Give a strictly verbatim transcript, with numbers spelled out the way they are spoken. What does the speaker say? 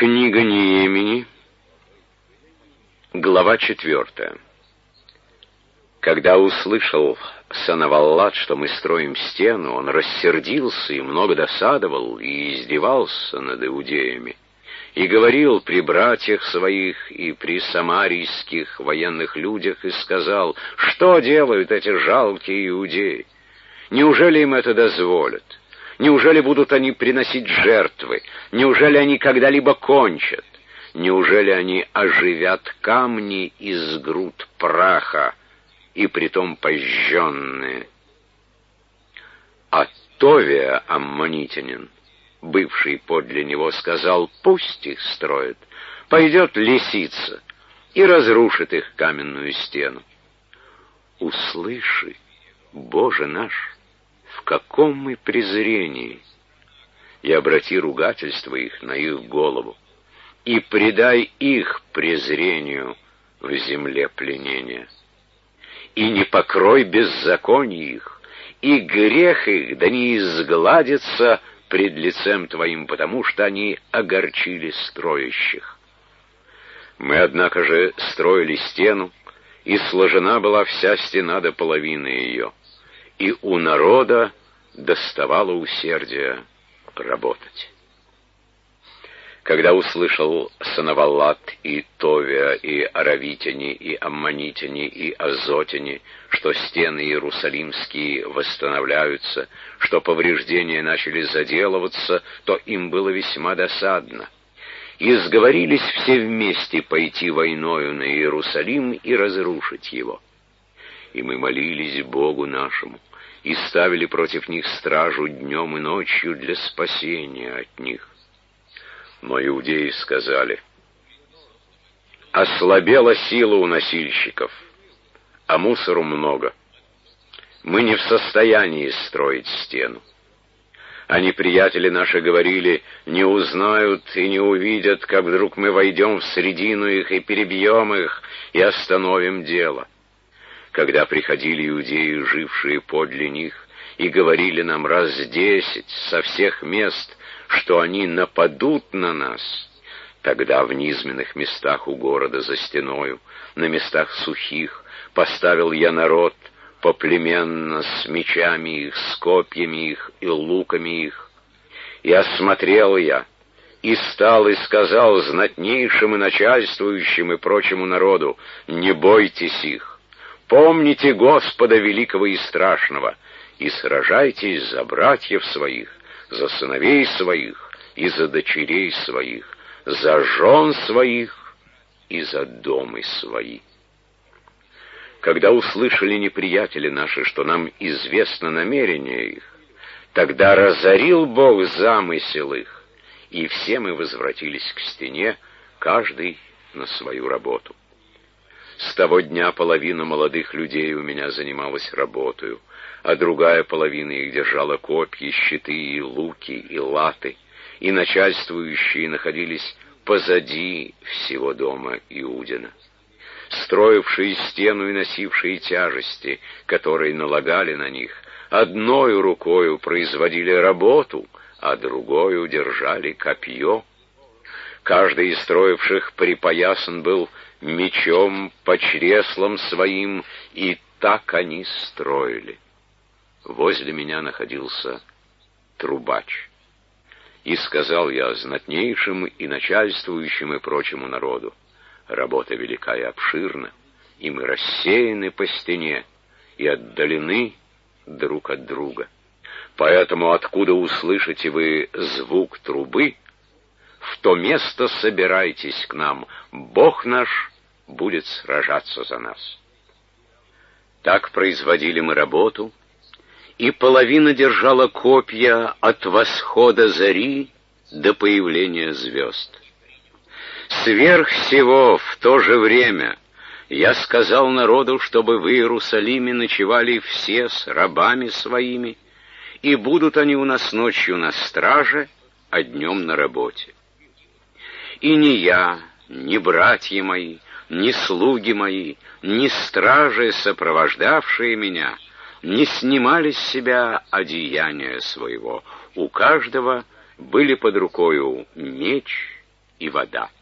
Книга Неемии, глава четвертая. Когда услышал Санаваллат, что мы строим стену, он рассердился и много досадовал, и издевался над иудеями, и говорил при братьях своих и при самарийских военных людях, и сказал: что делают эти жалкие иудеи? Неужели им это дозволят? Неужели будут они приносить жертвы? Неужели они когда-либо кончат? Неужели они оживят камни из груд праха, и притом пожженные? А Товия, аммонитянин, бывший подле него, сказал: пусть их строят. Пойдет лисица и разрушит их каменную стену. Услыши, Боже наш, в каком мы презрении, и обрати ругательство их на их голову, и предай их презрению в земле пленения. И не покрой беззаконие их, и грех их да не изгладится пред лицем Твоим, потому что они огорчили строящих. Мы, однако же, строили стену, и сложена была вся стена до половины ее, и у народа доставало усердия работать. Когда услышал Санаваллат и Товия, и аравитяне, и аммонитяне, и азотяне, что стены иерусалимские восстановляются, что повреждения начали заделываться, то им было весьма досадно. И сговорились все вместе пойти войною на Иерусалим и разрушить его. И мы молились Богу нашему, и ставили против них стражу днем и ночью для спасения от них. Но иудеи сказали: ослабела сила у носильщиков, а мусору много. Мы не в состоянии строить стену. А неприятели наши говорили: не узнают и не увидят, как вдруг мы войдем в средину их и перебьем их, и остановим дело. Когда приходили иудеи, жившие подле них, и говорили нам раз десять со всех мест, что они нападут на нас, тогда в низменных местах у города за стеною, на местах сухих, поставил я народ поплеменно с мечами их, с копьями их и луками их. И осмотрел я, и стал и сказал знатнейшим и начальствующим и прочему народу: не бойтесь их. Помните Господа великого и страшного, и сражайтесь за братьев своих, за сыновей своих и за дочерей своих, за жен своих и за домы свои. Когда услышали неприятели наши, что нам известно намерение их, тогда разорил Бог замысел их, и все мы возвратились к стене, каждый на свою работу. С того дня половина молодых людей у меня занималась работою, а другая половина их держала копья, щиты и луки и латы, и начальствующие находились позади всего дома Иудина. Строившие стену и носившие тяжести, которые налагали на них, одною рукою производили работу, а другою держали копье. Каждый из строивших припоясан был мечом по чреслам своим, и так они строили. Возле меня находился трубач. И сказал я знатнейшим и начальствующим и прочему народу: работа велика и обширна, и мы рассеяны по стене и отдалены друг от друга. Поэтому откуда услышите вы звук трубы, в то место собирайтесь к нам, Бог наш будет сражаться за нас. Так производили мы работу, и половина держала копья от восхода зари до появления звезд. Сверх всего в то же время я сказал народу, чтобы в Иерусалиме ночевали все с рабами своими, и будут они у нас ночью на страже, а днем на работе. И ни я, ни братья мои, ни слуги мои, ни стражи, сопровождавшие меня, не снимали с себя одеяния своего. У каждого были под рукою меч и вода.